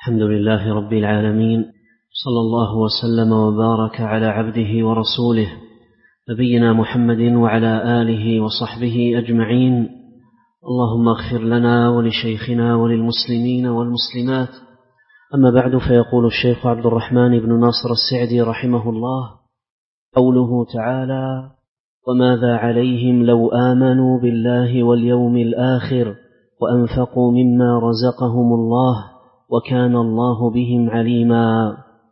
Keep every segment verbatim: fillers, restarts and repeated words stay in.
الحمد لله رب العالمين، صلى الله وسلم وبارك على عبده ورسوله نبينا محمد وعلى آله وصحبه أجمعين. اللهم اغفر لنا ولشيخنا وللمسلمين والمسلمات. أما بعد، فيقول الشيخ عبد الرحمن بن ناصر السعدي رحمه الله: قوله تعالى: وماذا عليهم لو آمنوا بالله واليوم الآخر وأنفقوا مما رزقهم الله وكان الله بهم عليما.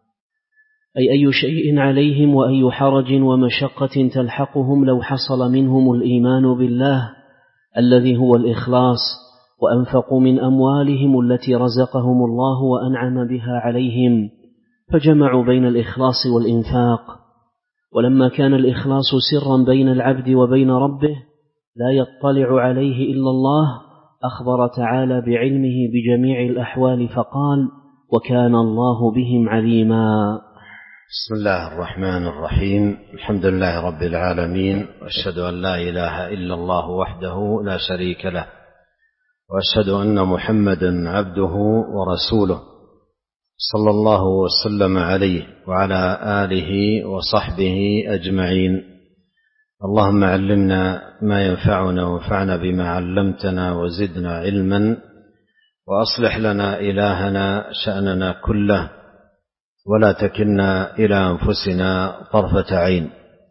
أي أي شيء عليهم وأي حرج ومشقة تلحقهم لو حصل منهم الإيمان بالله الذي هو الإخلاص، وأنفقوا من أموالهم التي رزقهم الله وأنعم بها عليهم، فجمعوا بين الإخلاص والإنفاق. ولما كان الإخلاص سرا بين العبد وبين ربه لا يطلع عليه إلا الله، أخبر تعالى بعلمه بجميع الأحوال فقال: وكان الله بهم عليما. بسم الله الرحمن الرحيم. الحمد لله رب العالمين، وأشهد أن لا إله إلا الله وحده لا شريك له، وأشهد أن محمدا عبده ورسوله، صلى الله وسلم عليه وعلى آله وصحبه أجمعين. اللهم علمنا ما ينفعنا وانفعنا بما علمتنا وزدنا علما، وأصلح لنا إلهنا شأننا كله، ولا تكلنا إلى أنفسنا طرفة عين.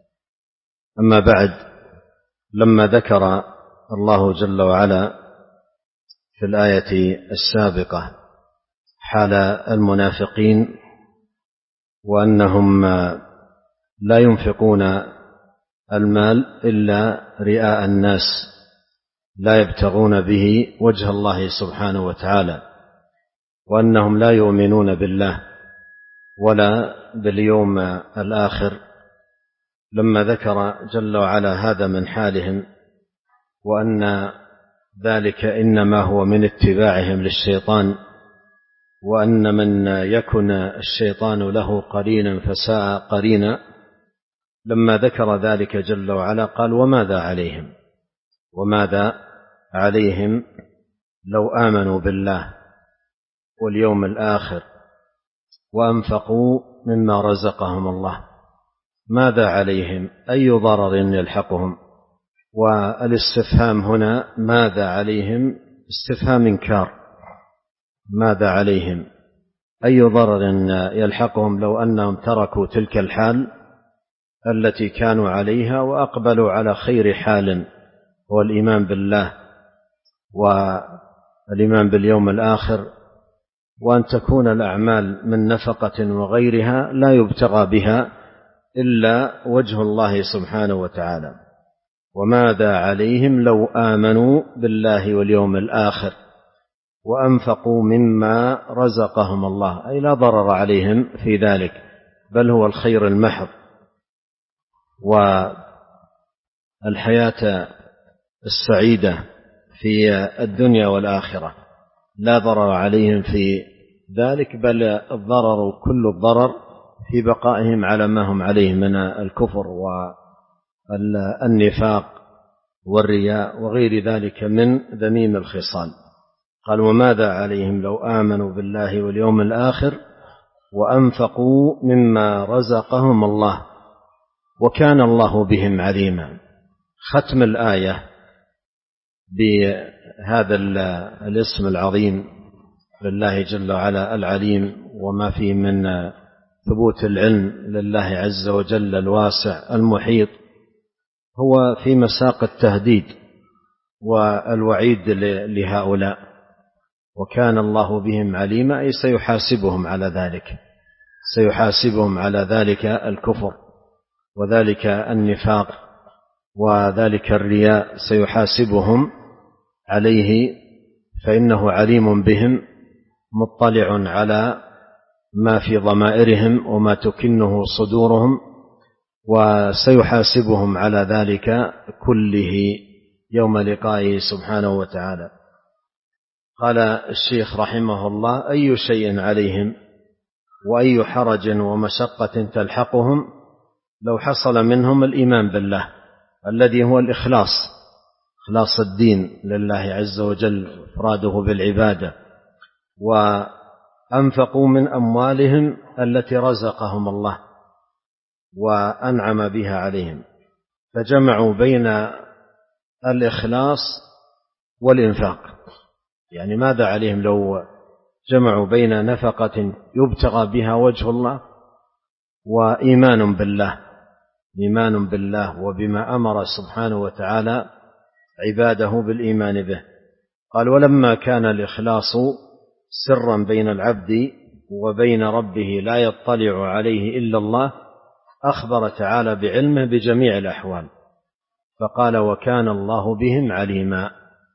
أما بعد، لما ذكر الله جل وعلا في الآية السابقة حال المنافقين وأنهم لا ينفقون المال إلا رئاء الناس، لا يبتغون به وجه الله سبحانه وتعالى، وأنهم لا يؤمنون بالله ولا باليوم الآخر. لما ذكر جل وعلا هذا من حالهم، وأن ذلك إنما هو من اتباعهم للشيطان، وأن من يكن الشيطان له قرينا فساء قرينا، لما ذكر ذلك جل وعلا قال: وماذا عليهم وماذا عليهم لو آمنوا بالله واليوم الآخر وأنفقوا مما رزقهم الله. ماذا عليهم؟ أي ضرر يلحقهم؟ والاستفهام هنا ماذا عليهم استفهام إنكار. ماذا عليهم؟ أي ضرر يلحقهم لو أنهم تركوا تلك الحال التي كانوا عليها وأقبلوا على خير حال، هو الإيمان بالله والإيمان باليوم الآخر، وأن تكون الأعمال من نفقة وغيرها لا يبتغى بها إلا وجه الله سبحانه وتعالى. وماذا عليهم لو آمنوا بالله واليوم الآخر وأنفقوا مما رزقهم الله، أي لا ضرر عليهم في ذلك، بل هو الخير المحض. والحياة السعيدة في الدنيا والآخرة لا ضرر عليهم في ذلك، بل الضرر كل الضرر في بقائهم على ما هم عليه من الكفر والنفاق والرياء وغير ذلك من ذميم الخصال. قال: وماذا عليهم لو آمنوا بالله واليوم الآخر وأنفقوا مما رزقهم الله وكان الله بهم عليما. ختم الآية بهذا الاسم العظيم لله جل وعلا العليم، وما فيه من ثبوت العلم لله عز وجل الواسع المحيط، هو في مساق التهديد والوعيد لهؤلاء. وكان الله بهم عليما، أي سيحاسبهم على ذلك، سيحاسبهم على ذلك الكفر وذلك النفاق وذلك الرياء، سيحاسبهم عليه، فإنه عليم بهم مطلع على ما في ضمائرهم وما تكنه صدورهم، وسيحاسبهم على ذلك كله يوم لقائه سبحانه وتعالى. قال الشيخ رحمه الله: أي شيء عليهم وأي حرج ومشقة تلحقهم لو حصل منهم الإيمان بالله الذي هو الإخلاص، إخلاص الدين لله عز وجل، إفراده بالعبادة، أنفقوا من أموالهم التي رزقهم الله وأنعم بها عليهم، فجمعوا بين الإخلاص والإنفاق. يعني ماذا عليهم لو جمعوا بين نفقة يبتغى بها وجه الله وإيمان بالله، إيمان بالله وبما أمر سبحانه وتعالى عباده بالإيمان به. قال: ولما كان الإخلاص سرا بين العبد وبين ربه لا يطلع عليه إلا الله، أخبر تعالى بعلمه بجميع الأحوال، فقال: وكان الله بهم عليما.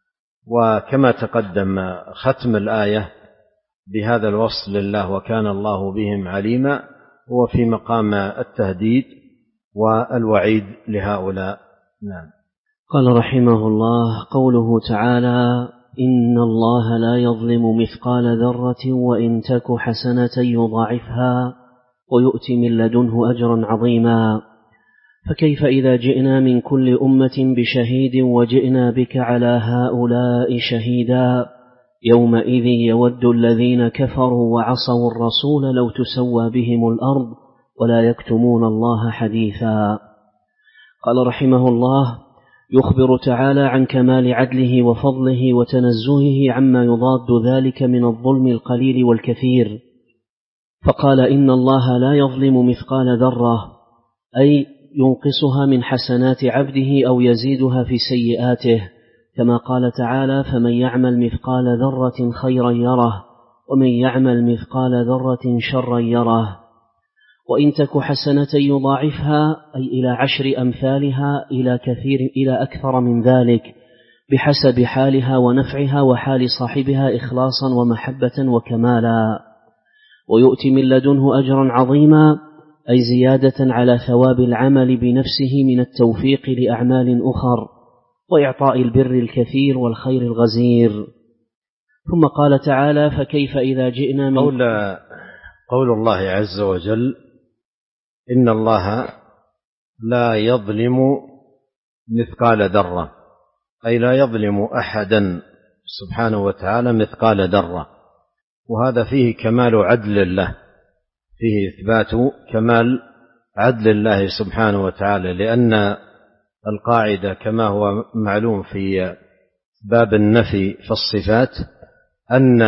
وكما تقدم ختم الآية بهذا الوصف لله وكان الله بهم عليما هو في مقام التهديد والوعيد لهؤلاء. نعم. قال رحمه الله: قوله تعالى: إن الله لا يظلم مثقال ذرة وإن تك حسنة يضاعفها ويؤتي من لدنه أجرا عظيما. فكيف إذا جئنا من كل أمة بشهيد وجئنا بك على هؤلاء شهيدا؟ يومئذ يود الذين كفروا وعصوا الرسول لو تسوى بهم الأرض ولا يكتمون الله حديثا. قال رحمه الله: يخبر تعالى عن كمال عدله وفضله وتنزهه عما يضاد ذلك من الظلم القليل والكثير، فقال: إن الله لا يظلم مثقال ذرة، أي ينقصها من حسنات عبده أو يزيدها في سيئاته، كما قال تعالى: فمن يعمل مثقال ذرة خيرا يره ومن يعمل مثقال ذرة شرا يره. وإن تك حسنة يضاعفها، أي إلى عشر أمثالها، إلى كثير إلى أكثر من ذلك، بحسب حالها ونفعها وحال صاحبها إخلاصا ومحبة وكمالا. ويؤتي من لدنه أجرا عظيما، أي زيادة على ثواب العمل بنفسه من التوفيق لأعمال أخر وإعطاء البر الكثير والخير الغزير. ثم قال تعالى: فكيف إذا جئنا من قول, قول الله عز وجل: إن الله لا يظلم مثقال ذرة، أي لا يظلم أحدا سبحانه وتعالى مثقال ذرة. وهذا فيه كمال عدل الله، فيه إثبات كمال عدل الله سبحانه وتعالى، لأن القاعدة كما هو معلوم في باب النفي في الصفات أن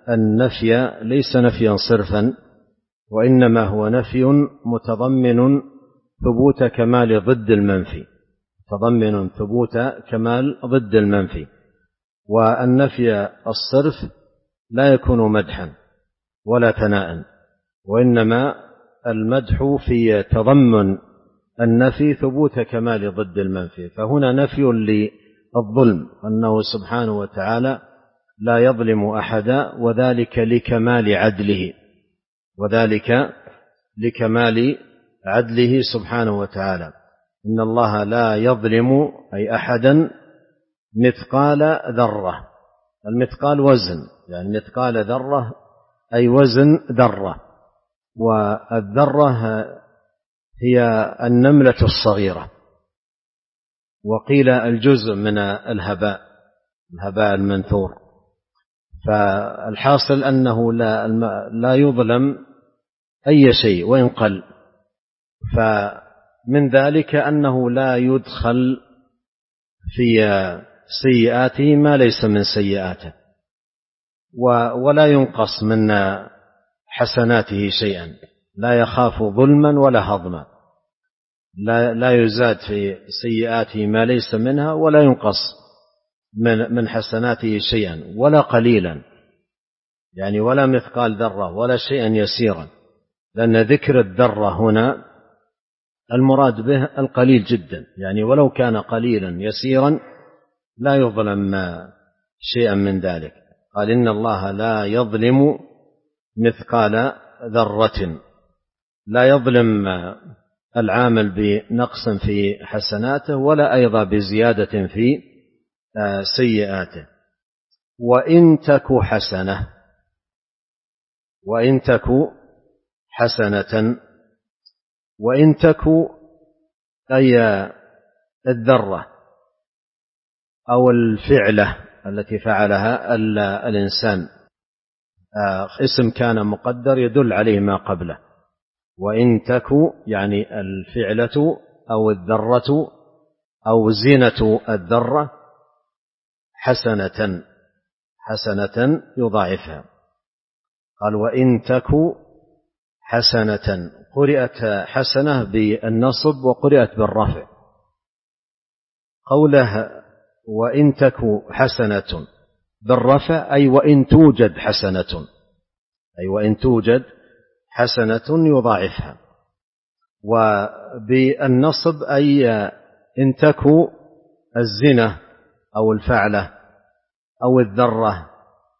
النفي ليس نفيا صرفا، وإنما هو نفي متضمن ثبوت كمال ضد المنفي، تضمن ثبوت كمال ضد المنفي. والنفي الصرف لا يكون مدحا ولا ثناء، وإنما المدح في تضمن النفي ثبوت كمال ضد المنفي. فهنا نفي للظلم، أنه سبحانه وتعالى لا يظلم أحدا، وذلك لكمال عدله، وذلك لكمال عدله سبحانه وتعالى. إن الله لا يظلم أي أحدا مثقال ذرة. المثقال وزن، يعني مثقال ذرة أي وزن ذرة، والذرة هي النملة الصغيرة، وقيل الجزء من الهباء، الهباء المنثور. فالحاصل أنه لا, لا يظلم أي شيء وإن قل. فمن ذلك أنه لا يدخل في سيئاته ما ليس من سيئاته، ولا ينقص من حسناته شيئا، لا يخاف ظلما ولا هضما، لا, لا يزاد في سيئاته ما ليس منها، ولا ينقص من, من حسناته شيئا ولا قليلا، يعني ولا مثقال ذرة ولا شيئا يسيرا، لأن ذكر الذرة هنا المراد به القليل جدا، يعني ولو كان قليلا يسيرا لا يظلم شيئا من ذلك. قال: إن الله لا يظلم مثقال ذرة، لا يظلم العامل بنقص في حسناته ولا أيضا بزيادة في سيئاته. وإن تك حسنة، وإن تك حسنة، وإن تك أي الذرة أو الفعلة التي فعلها الإنسان اسم كان مقدر يدل عليه ما قبله. وإن تك يعني الفعلة أو الذرة أو زينة الذرة حسنة حسنة يضاعفها. قال وإن تك حسنة، قرئت حسنة بالنصب وقرئت بالرفع. قوله وإن تك حسنة بالرفع أي وإن توجد حسنة، أي وإن توجد حسنة يضاعفها. وبالنصب أي إن تك الزنا أو الفعلة أو الذرة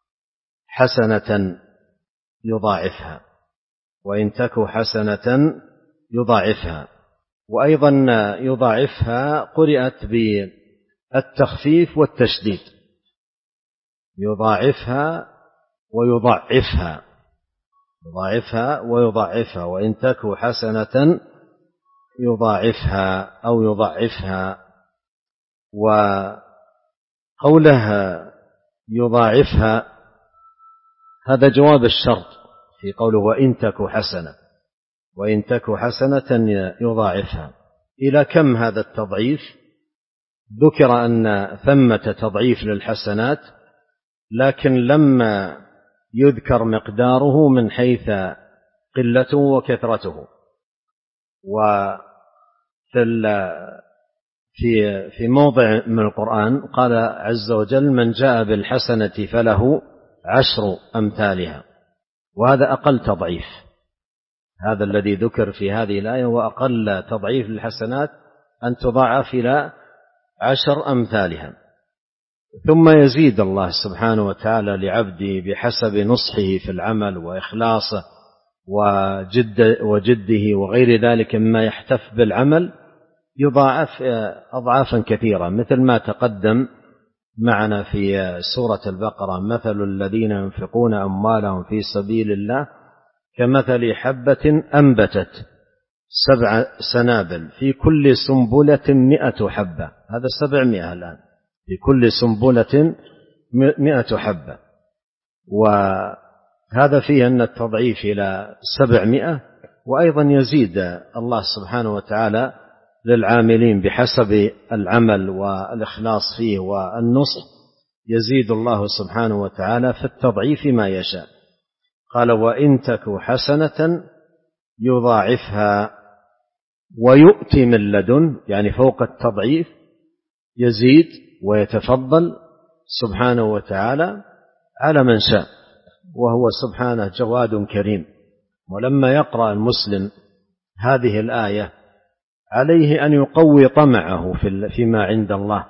حسنة يضاعفها، وإن تك حسنة يضاعفها. وأيضا يضاعفها قرئت بالتخفيف والتشديد، يضاعفها ويضعفها، يضاعفها ويضعفها، وإن تك حسنة يضاعفها أو يضعفها. وقولها يضاعفها هذا جواب الشرط في قوله وإن تك حسنة، وإن تك حسنة يضاعفها. إلى كم هذا التضعيف؟ ذكر أن ثمة تضعيف للحسنات، لكن لما يذكر مقداره من حيث قلته وكثرته. وفي في موضع من القرآن قال عز وجل من جاء بالحسنة فله عشر أمثالها، وهذا أقل تضعيف. هذا الذي ذكر في هذه الآية وأقل تضعيف للحسنات أن تضاعف إلى عشر أمثالها. ثم يزيد الله سبحانه وتعالى لعبده بحسب نصحه في العمل وإخلاصه وجد وجده وغير ذلك مما يحتف بالعمل، يضاعف أضعافا كثيرة، مثل ما تقدم معنا في سورة البقرة مثل الذين ينفقون أموالهم في سبيل الله كمثل حبة أنبتت سبع سنابل في كل سنبلة مئة حبة. هذا سبعمائة الآن، في كل سنبلة مئة حبة. وهذا فيه أن التضعيف إلى سبعمائة. وأيضا يزيد الله سبحانه وتعالى للعاملين بحسب العمل والإخلاص فيه والنصح، يزيد الله سبحانه وتعالى في التضعيف ما يشاء. قال وإن تك حسنة يضاعفها ويؤتي من لدن، يعني فوق التضعيف يزيد ويتفضل سبحانه وتعالى على من شاء، وهو سبحانه جواد كريم. ولما يقرأ المسلم هذه الآية عليه أن يقوي طمعه فيما عند الله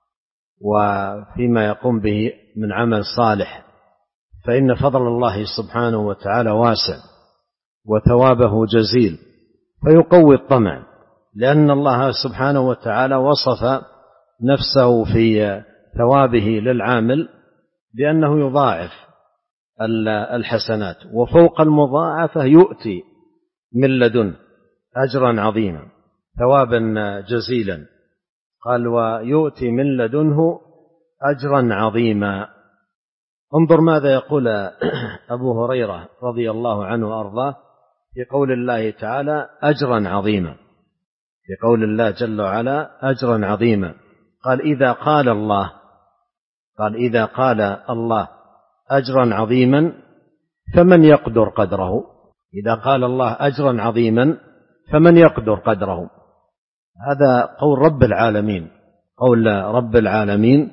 وفيما يقوم به من عمل صالح، فإن فضل الله سبحانه وتعالى واسع وثوابه جزيل، فيقوي الطمع، لأن الله سبحانه وتعالى وصف نفسه في ثوابه للعامل بأنه يضاعف الحسنات، وفوق المضاعفة يؤتي من لدن أجرا عظيما ثوابا جزيلا. قال ويؤتي من لدنه أجرا عظيما. انظر ماذا يقول أبو هريرة رضي الله عنه وأرضاه في قول الله تعالى أجرا عظيما، في قول الله جل وعلا أجرا عظيما. قال إذا قال الله قال إذا قال الله أجرا عظيما فمن يقدر قدره؟ إذا قال الله أجرا عظيما فمن يقدر قدره؟ هذا قول رب العالمين، قول رب العالمين،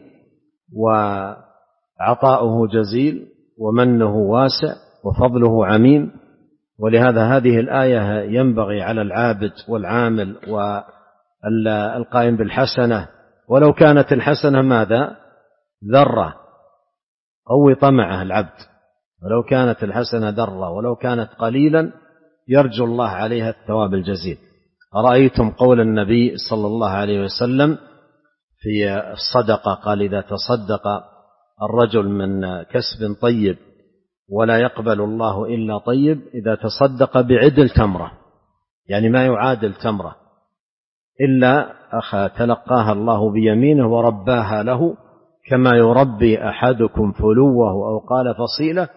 وعطاؤه جزيل ومنه واسع وفضله عميم. ولهذا هذه الآية ينبغي على العابد والعامل والقائم بالحسنة، ولو كانت الحسنة ماذا؟ ذرة، قوي طمعه العبد، ولو كانت الحسنة ذرة ولو كانت قليلا يرجو الله عليها الثواب الجزيل. أرأيتم قول النبي صلى الله عليه وسلم في الصدقة، قال إذا تصدق الرجل من كسب طيب ولا يقبل الله إلا طيب، إذا تصدق بعدل تمرة، يعني ما يعادل تمرة، إلا أخا تلقاها الله بيمينه ورباها له كما يربي أحدكم فلوه أو قال فصيلة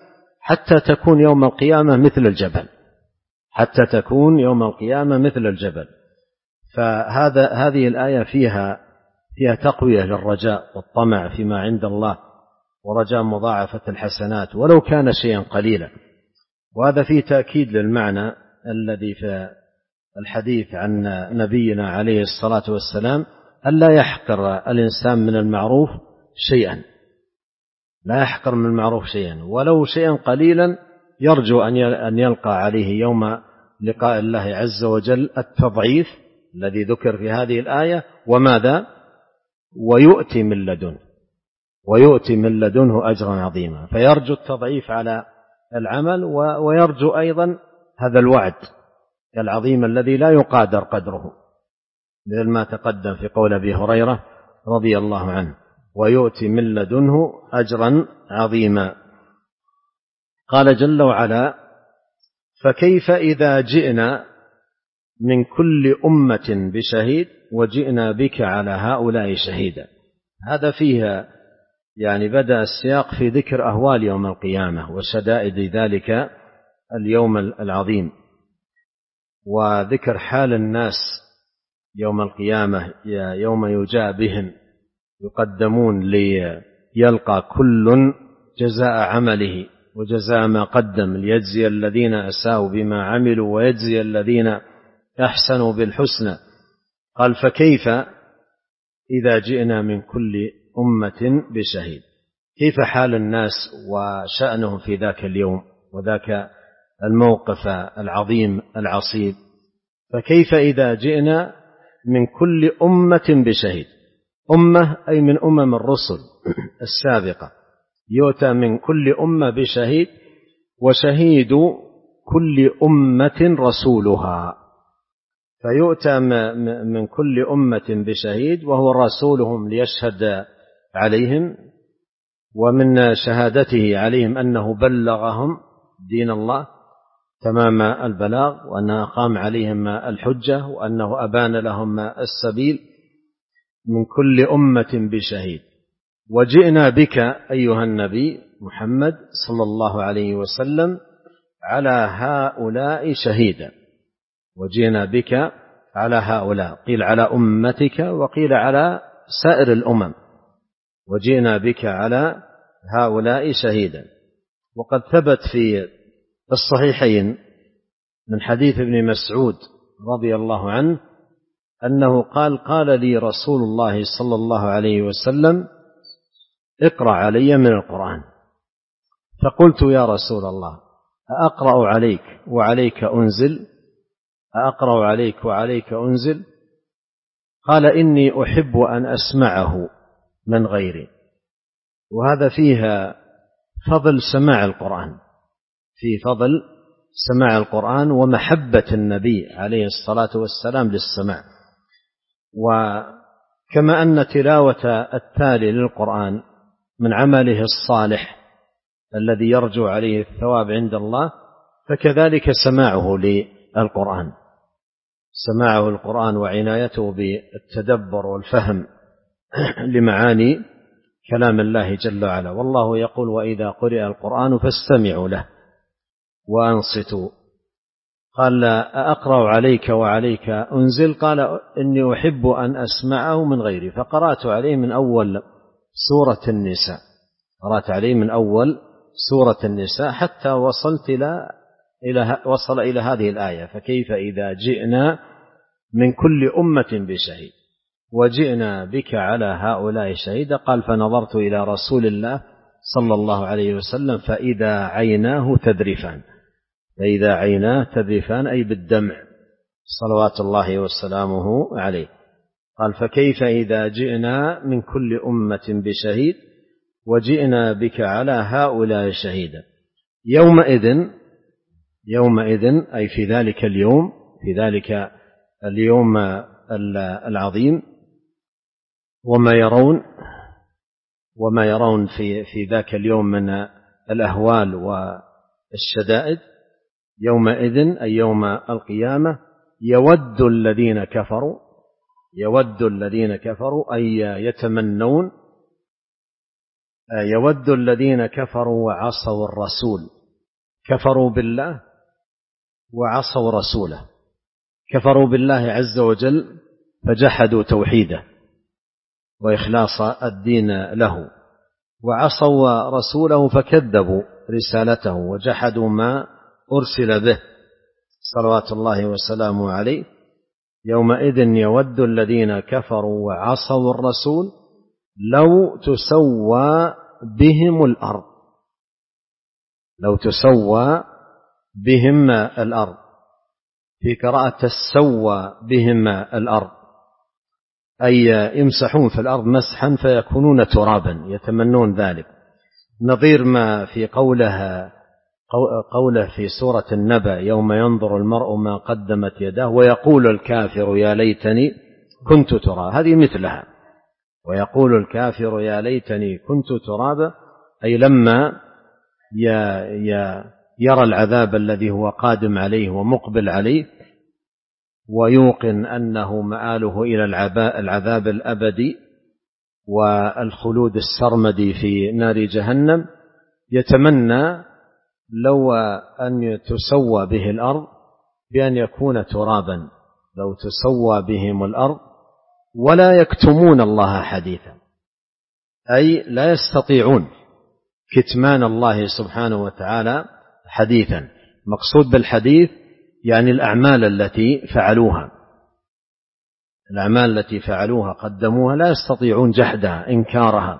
حتى تكون يوم القيامة مثل الجبل، حتى تكون يوم القيامة مثل الجبل. فهذا هذه الآية فيها فيها تقوية للرجاء والطمع فيما عند الله، ورجاء مضاعفة الحسنات ولو كان شيئا قليلا. وهذا فيه تأكيد للمعنى الذي في الحديث عن نبينا عليه الصلاة والسلام ألا يحقر الإنسان من المعروف شيئا، لا يحقر من المعروف شيئا ولو شيئا قليلا، يرجو أن يلقى عليه يوم لقاء الله عز وجل التضعيف الذي ذكر في هذه الآية. وماذا؟ ويؤتي من لدنه، ويؤتي من لدنه أجرا عظيما. فيرجو التضعيف على العمل، ويرجو أيضا هذا الوعد العظيم الذي لا يقادر قدره، مثل ما تقدم في قول أبي هريرة رضي الله عنه: ويؤتي من لدنه أجرا عظيما. قال جل وعلا: فكيف إذا جئنا من كل أمة بشهيد وجئنا بك على هؤلاء شهيدا. هذا فيها يعني بدأ السياق في ذكر أهوال يوم القيامة وشدائد ذلك اليوم العظيم، وذكر حال الناس يوم القيامة يوم يجاء بهم يقدمون ليلقى كل جزاء عمله وجزاء ما قدم، ليجزي الذين أساءوا بما عملوا ويجزي الذين أحسنوا بالحسنى. قال: فكيف إذا جئنا من كل أمة بشهيد. كيف حال الناس وشأنهم في ذاك اليوم وذاك الموقف العظيم العصيب. فكيف إذا جئنا من كل أمة بشهيد. أمة أي من أمم الرسل السابقة، يؤتى من كل أمة بشهيد، وشهيد كل أمة رسولها. فيؤتى من كل أمة بشهيد وهو رسولهم ليشهد عليهم، ومن شهادته عليهم أنه بلغهم دين الله تمام البلاغ، وأنه أقام عليهم الحجة، وأنه أبان لهم السبيل. من كل أمة بشهيد. وجئنا بك أيها النبي محمد صلى الله عليه وسلم على هؤلاء شهيدا. وجئنا بك على هؤلاء، قيل على أمتك وقيل على سائر الأمم. وجئنا بك على هؤلاء شهيدا. وقد ثبت في الصحيحين من حديث ابن مسعود رضي الله عنه أنه قال: قال لي رسول الله صلى الله عليه وسلم: اقرأ علي من القرآن. فقلت: يا رسول الله، أقرأ عليك وعليك أنزل؟ أقرأ عليك وعليك أنزل؟ قال: إني أحب أن أسمعه من غيري. وهذا فيها فضل سماع القرآن، في فضل سماع القرآن ومحبة النبي عليه الصلاة والسلام للسماع. وكما أن تلاوة التالي للقرآن من عمله الصالح الذي يرجو عليه الثواب عند الله، فكذلك سماعه للقرآن، سماعه القرآن وعنايته بالتدبر والفهم لمعاني كلام الله جل وعلا. والله يقول: وإذا قرئ القرآن فاستمعوا له وأنصتوا. قال: أقرأ عليك وعليك أنزل؟ قال: إني أحب أن أسمعه من غيري. فقرأت عليه من أول سورة النساء، قرأت عليه من أول سورة النساء حتى وصلت إلى إلى وصل إلى هذه الآية: فكيف إذا جئنا من كل أمة بشهيد وجئنا بك على هؤلاء شهيدا. قال: فنظرت إلى رسول الله صلى الله عليه وسلم فإذا عيناه تذرفان، فإذا عيناه تذرفان أي بالدمع صلوات الله وسلامه عليه. قال: فكيف إذا جئنا من كل أمة بشهيد وجئنا بك على هؤلاء شهيدا. يومئذ يومئذ أي في ذلك اليوم، في ذلك اليوم العظيم، وما يرون وما يرون في في ذاك اليوم من الأهوال والشدائد. يومئذ أي يوم القيامة يود الذين كفروا، يود الذين كفروا أي يتمنون، يود الذين كفروا وعصوا الرسول كفروا بالله وعصوا رسوله. كفروا بالله عز وجل فجحدوا توحيده وإخلاص الدين له، وعصوا رسوله فكذبوا رسالته وجحدوا ما أرسل به صلوات الله وسلامه عليه. يومئذ يود الذين كفروا وعصوا الرسول لو تسوى بهم الأرض، لو تسوى بهم الأرض، في قراءة تسوى بهم الأرض، أي يمسحون في الأرض مسحا فيكونون ترابا، يتمنون ذلك، نظير ما في قوله قوله في سورة النبأ يوم ينظر المرء ما قدمت يداه ويقول الكافر يا ليتني كنت ترابا، هذه مثلها. ويقول الكافر يا ليتني كنت ترابا، أي لما يرى العذاب الذي هو قادم عليه ومقبل عليه ويوقن أنه مآله إلى العذاب الأبدي والخلود السرمدي في نار جهنم، يتمنى لو أن تسوى به الأرض بأن يكون ترابا، لو تسوى بهم الأرض، ولا يكتمون الله حديثا، أي لا يستطيعون كتمان الله سبحانه وتعالى حديثا. مقصود بالحديث يعني الأعمال التي فعلوها، الأعمال التي فعلوها قدموها لا يستطيعون جحدها إنكارها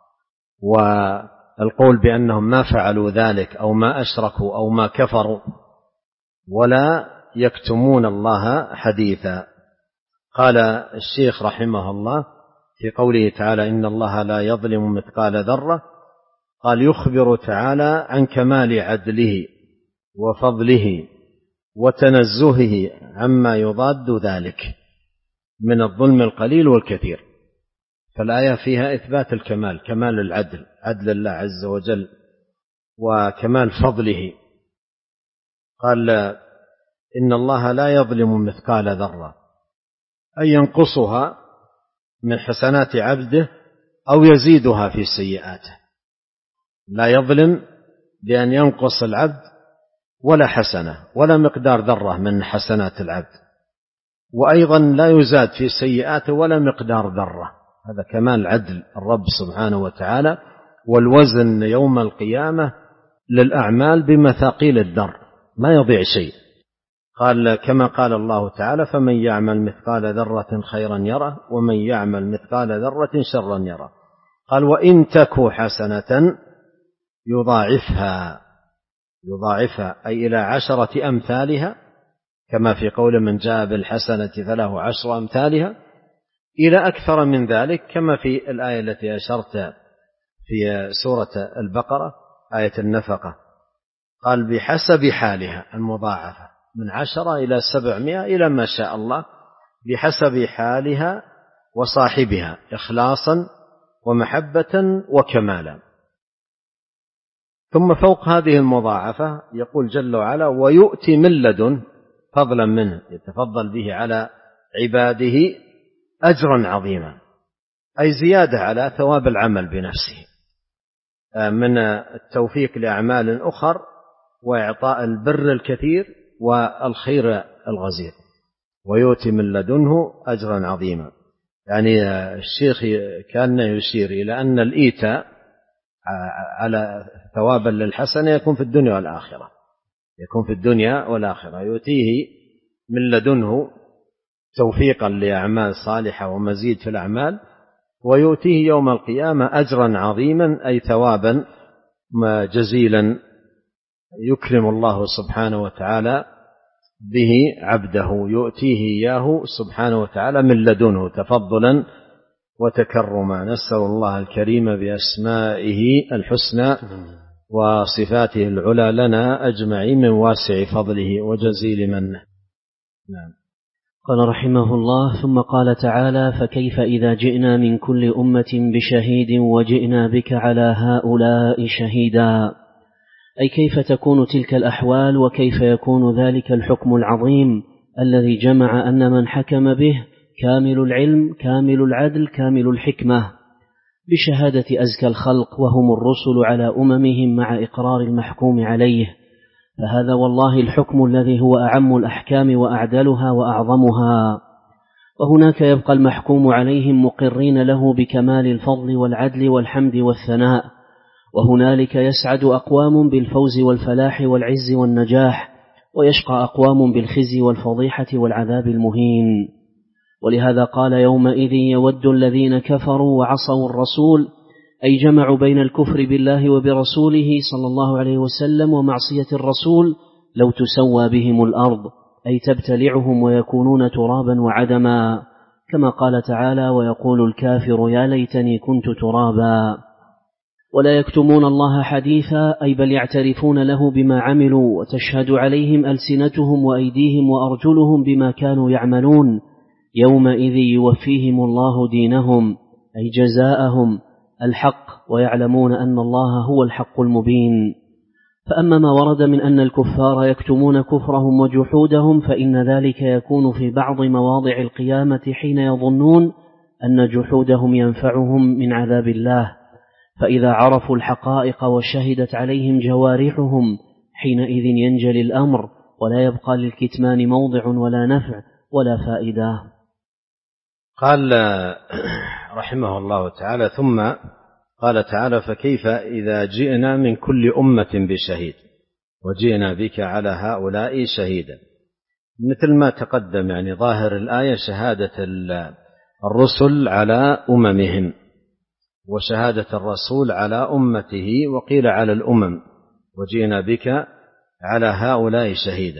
والقول بأنهم ما فعلوا ذلك أو ما أشركوا أو ما كفروا، ولا يكتمون الله حديثا. قال الشيخ رحمه الله في قوله تعالى إن الله لا يظلم مثقال ذرة، قال يخبر تعالى عن كمال عدله وفضله وتنزهه عما يضاد ذلك من الظلم القليل والكثير. فالآية فيها إثبات الكمال، كمال العدل، عدل الله عز وجل، وكمال فضله. قال إن الله لا يظلم مثقال ذرة، أي ينقصها من حسنات عبده أو يزيدها في سيئاته. لا يظلم بأن ينقص العبد ولا حسنة ولا مقدار ذرة من حسنات العبد، وأيضا لا يزاد في سيئاته ولا مقدار ذرة. هذا كمال عدل الرب سبحانه وتعالى. والوزن يوم القيامة للأعمال بمثاقيل الذر، ما يضيع شيء. قال كما قال الله تعالى فمن يعمل مثقال ذرة خيرا يره ومن يعمل مثقال ذرة شرا يره. قال وإن تك حسنة يضاعفها، يضاعفها أي إلى عشرة أمثالها، كما في قول من جاء بالحسنة فله عشر أمثالها، إلى أكثر من ذلك، كما في الآية التي أشرت في سورة البقرة آية النفقة. قال بحسب حالها المضاعفة من عشرة إلى سبعمائة إلى ما شاء الله، بحسب حالها وصاحبها إخلاصا ومحبة وكمالا. ثم فوق هذه المضاعفة يقول جل وعلا ويؤتي من لدن فضلا منه، يتفضل به على عباده أجرا عظيما، أي زيادة على ثواب العمل بنفسه من التوفيق لأعمال أخر وإعطاء البر الكثير والخير الغزير. ويؤتي من لدنه أجرا عظيما، يعني الشيخ كان يشير إلى أن الإيتاء على ثوابا للحسنة يكون في الدنيا والآخرة، يكون في الدنيا والآخرة. يؤتيه من لدنه توفيقا لأعمال صالحة ومزيد في الأعمال، ويؤتيه يوم القيامة أجرا عظيما أي ثوابا جزيلا يكرم الله سبحانه وتعالى به عبده، يؤتيه إياه سبحانه وتعالى من لدنه تفضلا وتكرما. نسأل الله الكريم بأسمائه الحسنى وصفاته العلى لنا أجمعين من واسع فضله وجزيل منه. نعم. قال رحمه الله ثم قال تعالى فكيف إذا جئنا من كل أمة بشهيد وجئنا بك على هؤلاء شهيدا، أي كيف تكون تلك الأحوال وكيف يكون ذلك الحكم العظيم الذي جمع أن من حكم به كامل العلم كامل العدل كامل الحكمة بشهادة أزكى الخلق وهم الرسل على أممهم مع إقرار المحكوم عليه فهذا والله الحكم الذي هو أعم الأحكام وأعدلها وأعظمها. وهناك يبقى المحكوم عليهم مقرين له بكمال الفضل والعدل والحمد والثناء، وهنالك يسعد أقوام بالفوز والفلاح والعز والنجاح، ويشقى أقوام بالخزي والفضيحة والعذاب المهين. ولهذا قال يومئذ يود الذين كفروا وعصوا الرسول، أي جمعوا بين الكفر بالله وبرسوله صلى الله عليه وسلم ومعصية الرسول، لو تسوى بهم الأرض، أي تبتلعهم ويكونون ترابا وعدما، كما قال تعالى ويقول الكافر يا ليتني كنت ترابا. ولا يكتمون الله حديثا، أي بل يعترفون له بما عملوا، وتشهد عليهم ألسنتهم وأيديهم وأرجلهم بما كانوا يعملون. يومئذ يوفيهم الله دينهم، أي جزاءهم الحق، ويعلمون أن الله هو الحق المبين. فأما ما ورد من أن الكفار يكتمون كفرهم وجحودهم، فإن ذلك يكون في بعض مواضع القيامة حين يظنون أن جحودهم ينفعهم من عذاب الله، فإذا عرفوا الحقائق وشهدت عليهم جوارحهم حينئذ ينجلي الأمر، ولا يبقى للكتمان موضع ولا نفع ولا فائدة. قال رحمه الله تعالى: ثم قال تعالى: فكيف إذا جئنا من كل أمة بشهيد وجئنا بك على هؤلاء شهيدا. مثل ما تقدم، يعني ظاهر الآية شهادة الرسل على أممهم، وشهادة الرسول على أمته، وقيل على الأمم، وجئنا بك على هؤلاء شهيدا.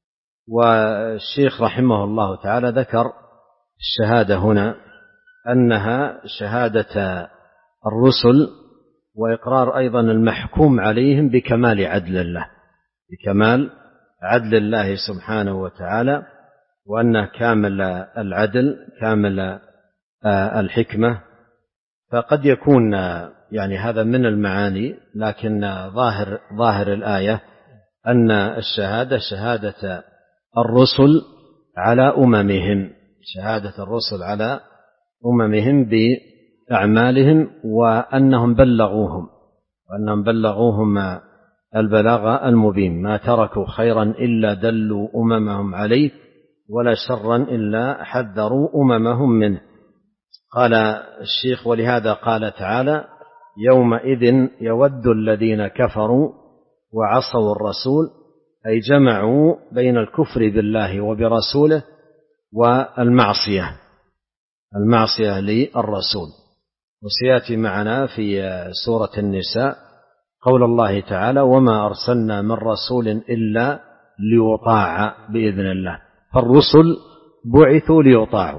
والشيخ رحمه الله تعالى ذكر الشهادة هنا أنها شهادة الرسل، وإقرار أيضا المحكوم عليهم بكمال عدل الله، بكمال عدل الله سبحانه وتعالى، وأنه كامل العدل كامل الحكمة. فقد يكون يعني هذا من المعاني، لكن ظاهر ظاهر الآية أن الشهادة شهادة الرسل على أممهم، شهادة الرسل على أممهم بأعمالهم، وأنهم بلغوهم وأنهم بلغوهم البلاغ المبين، ما تركوا خيرا إلا دلوا أممهم عليه، ولا شرا إلا حذروا أممهم منه. قال الشيخ: ولهذا قال تعالى: يومئذ يود الذين كفروا وعصوا الرسول، أي جمعوا بين الكفر بالله وبرسوله والمعصية المعصية للرسول. وسيأتي معنا في سورة النساء قول الله تعالى: وما أرسلنا من رسول إلا ليطاع بإذن الله. فالرسل بعثوا ليطاعوا،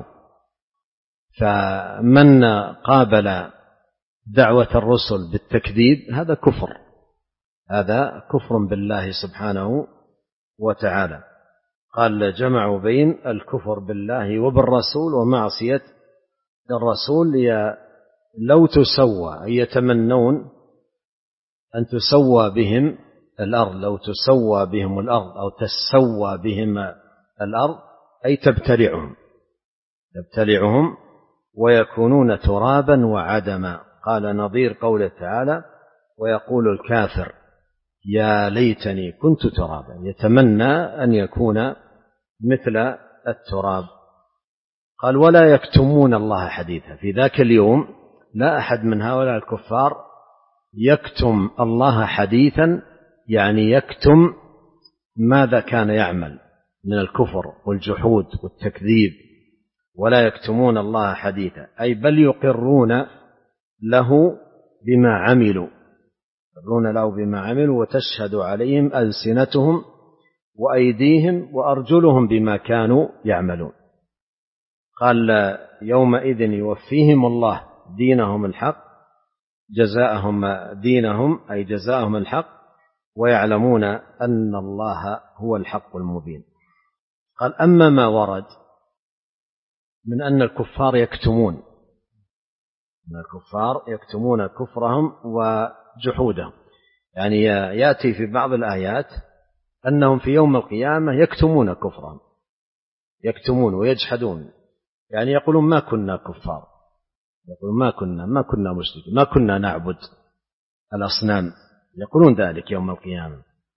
فمن قابل دعوة الرسل بالتكذيب هذا كفر، هذا كفر بالله سبحانه وتعالى. قال: جمعوا بين الكفر بالله وبالرسول ومعصية الرسول لو تسوى، أي يتمنون أن تسوى بهم الأرض، لو تسوى بهم الأرض أو تسوى بهم الأرض، أي تبتلعهم تبتلعهم ويكونون ترابا وعدما. قال نظير قوله تعالى: ويقول الكافر يا ليتني كنت ترابا، يتمنى أن يكون مثل التراب. قال: ولا يكتمون الله حديثا. في ذاك اليوم لا أحد من هؤلاء الكفار يكتم الله حديثا، يعني يكتم ماذا كان يعمل من الكفر والجحود والتكذيب. ولا يكتمون الله حديثا، أي بل يقرون له بما عملوا يقرون له بما عملوا وتشهد عليهم ألسنتهم وأيديهم وأرجلهم بما كانوا يعملون. قال: يومئذ يوفيهم الله دينهم الحق، جزاءهم دينهم أي جزاءهم الحق، ويعلمون أن الله هو الحق المبين. قال: أما ما ورد من أن الكفار يكتمون أن الكفار يكتمون كفرهم وجحودهم، يعني يأتي في بعض الآيات أنهم في يوم القيامة يكتمون كفرهم، يكتمون ويجحدون، يعني يقولون ما كنا كفار، يقولون ما كنا ما كنا مشركين، ما كنا نعبد الأصنام، يقولون ذلك يوم القيامة.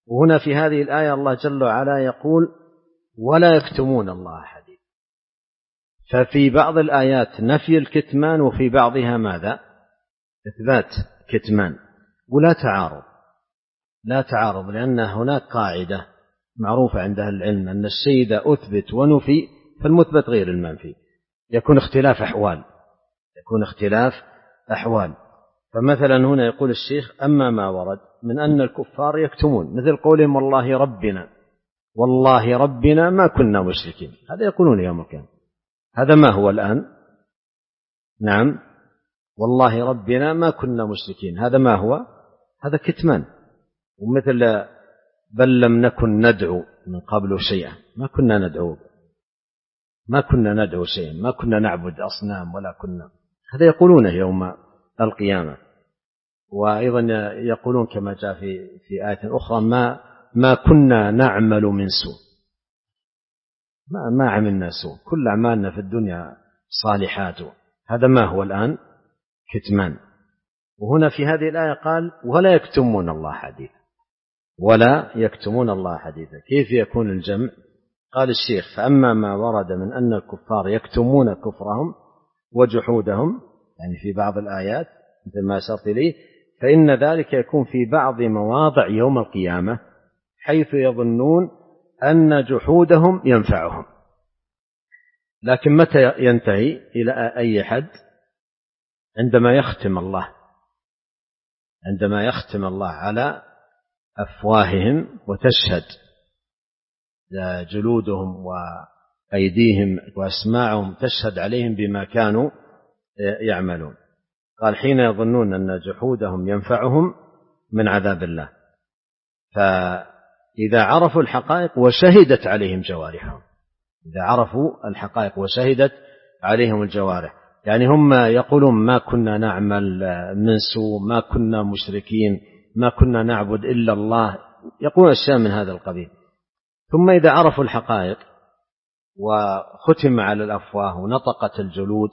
وهنا في هذه الآية الله جل وعلا يقول ولا يكتمون الله حديثا. ففي بعض الآيات نفي الكتمان وفي بعضها ماذا؟ إثبات كتمان. ولا تعارض، لا تعارض، لأن هناك قاعدة معروفة عند أهل العلم أن الشيء إذا أثبت ونفي فالمثبت غير المنفي، يكون اختلاف أحوال، يكون اختلاف أحوال. فمثلا هنا يقول الشيخ أما ما ورد من أن الكفار يكتمون، مثل قولهم والله ربنا، والله ربنا ما كنا مشركين، هذا يقولون يوم القيامة. هذا ما هو الآن؟ نعم، والله ربنا ما كنا مشركين، هذا ما هو؟ هذا كتمان. ومثل بل لم نكن ندعو من قبل شيئا، ما كنا ندعو، ما كنا ندعو شيئا، ما كنا نعبد أصنام ولا كنا، هذا يقولونه يوم القيامة. وأيضا يقولون كما جاء في في آية أخرى ما ما كنا نعمل من سوء، ما ما عملنا سوء، كل أعمالنا في الدنيا صالحات. هذا ما هو الآن؟ كتمان. وهنا في هذه الآية قال ولا يكتمون الله حديثا، ولا يكتمون الله حديثا. كيف يكون الجمع؟ قال الشيخ فأما ما ورد من أن الكفار يكتمون كفرهم وجحودهم، يعني في بعض الآيات مثل ما أشرت إليه، فإن ذلك يكون في بعض مواضع يوم القيامة حيث يظنون أن جحودهم ينفعهم. لكن متى ينتهي إلى أي حد؟ عندما يختم الله، عندما يختم الله على أفواههم وتشهد جلودهم وأيديهم وأسماعهم، تشهد عليهم بما كانوا يعملون. قال حين يظنون أن جحودهم ينفعهم من عذاب الله، فإذا عرفوا الحقائق وشهدت عليهم جوارحهم، إذا عرفوا الحقائق وشهدت عليهم الجوارح، يعني هم يقولون ما كنا نعمل من سوء، ما كنا مشركين، ما كنا نعبد إلا الله، يقول أشياء من هذا القبيل. ثم إذا عرفوا الحقائق وختم على الأفواه ونطقت الجلود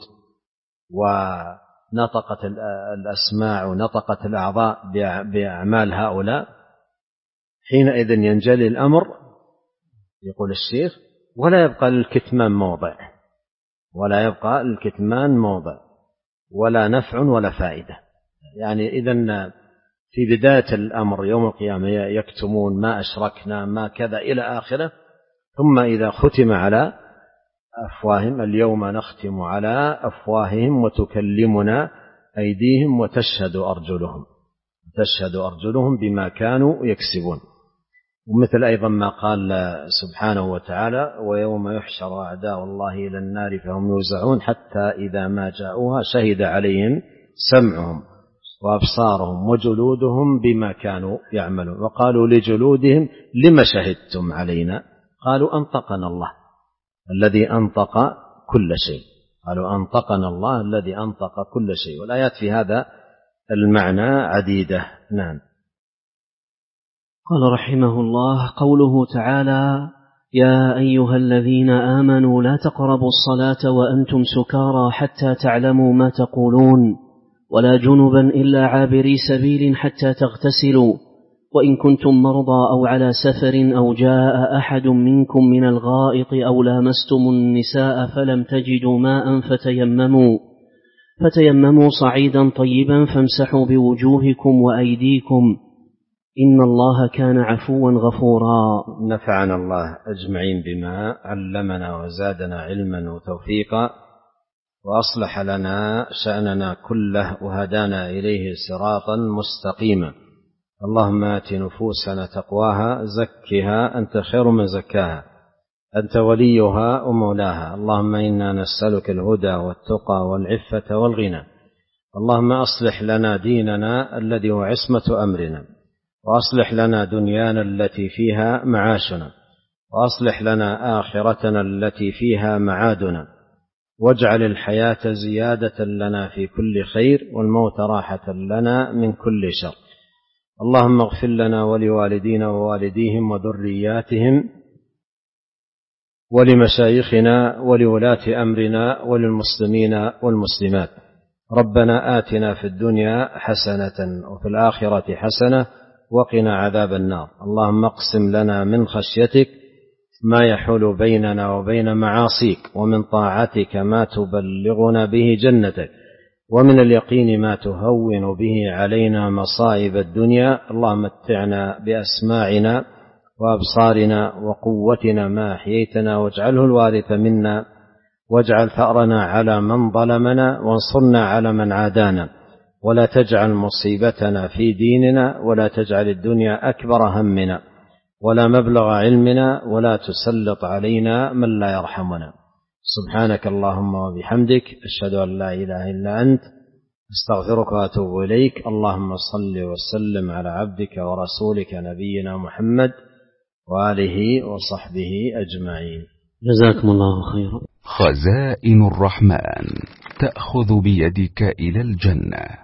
ونطقت الأسماع ونطقت الأعضاء بأعمال هؤلاء، حينئذ ينجلي الأمر، يقول الشيخ ولا يبقى للكتمان موضع، ولا يبقى للكتمان موضع ولا نفع ولا فائدة. يعني إذن في بداية الأمر يوم القيامة يكتمون ما أشركنا ما كذا إلى آخره، ثم إذا ختم على أفواههم اليوم نختم على أفواههم وتكلمنا أيديهم وتشهد أرجلهم، تشهد أرجلهم بما كانوا يكسبون. ومثل أيضا ما قال سبحانه وتعالى ويوم يحشر أعداء الله إلى النار فهم يوزعون حتى إذا ما جاءوها شهد عليهم سمعهم وأبصارهم وجلودهم بما كانوا يعملون، وقالوا لجلودهم لما شهدتم علينا؟ قالوا أنطقنا الله الذي أنطق كل شيء، قالوا أنطقنا الله الذي أنطق كل شيء. والآيات في هذا المعنى عديدة. نعم. قال رحمه الله قوله تعالى يا أيها الذين آمنوا لا تقربوا الصلاة وأنتم سكارى حتى تعلموا ما تقولون ولا جنبا إلا عابري سبيل حتى تغتسلوا وإن كنتم مرضى أو على سفر أو جاء أحد منكم من الغائط أو لامستم النساء فلم تجدوا ماء فتيمموا فتيمموا صعيدا طيبا فامسحوا بوجوهكم وأيديكم إن الله كان عفوا غفورا. نفعنا الله أجمعين بما علمنا وزادنا علما وتوفيقا وأصلح لنا شأننا كله وهدانا إليه صراطا مستقيما. اللهم آت نفوسنا تقواها زكها أنت خير من زكاها أنت وليها ومولاها. اللهم إنا نسألك الهدى والتقى والعفة والغنى. اللهم أصلح لنا ديننا الذي هو عصمة أمرنا، وأصلح لنا دنيانا التي فيها معاشنا، وأصلح لنا آخرتنا التي فيها معادنا، واجعل الحياة زيادة لنا في كل خير والموت راحة لنا من كل شر. اللهم اغفر لنا ولوالدينا ووالديهم وذرياتهم ولمشايخنا ولولاة أمرنا وللمسلمين والمسلمات. ربنا آتنا في الدنيا حسنة وفي الآخرة حسنة وقنا عذاب النار. اللهم اقسم لنا من خشيتك ما يحول بيننا وبين معاصيك، ومن طاعتك ما تبلغنا به جنتك، ومن اليقين ما تهون به علينا مصائب الدنيا. اللهم متعنا بأسماعنا وأبصارنا وقوتنا ما أحييتنا، واجعله الوارث منا، واجعل ثأرنا على من ظلمنا، وانصرنا على من عادانا، ولا تجعل مصيبتنا في ديننا، ولا تجعل الدنيا أكبر همنا ولا مبلغ علمنا، ولا تسلط علينا من لا يرحمنا. سبحانك اللهم وبحمدك، أشهد أن لا إله إلا أنت، استغفرك وأتوب إليك. اللهم صل وسلم على عبدك ورسولك نبينا محمد وآله وصحبه أجمعين. جزاكم الله خيرا. خزائن الرحمن تأخذ بيدك إلى الجنة.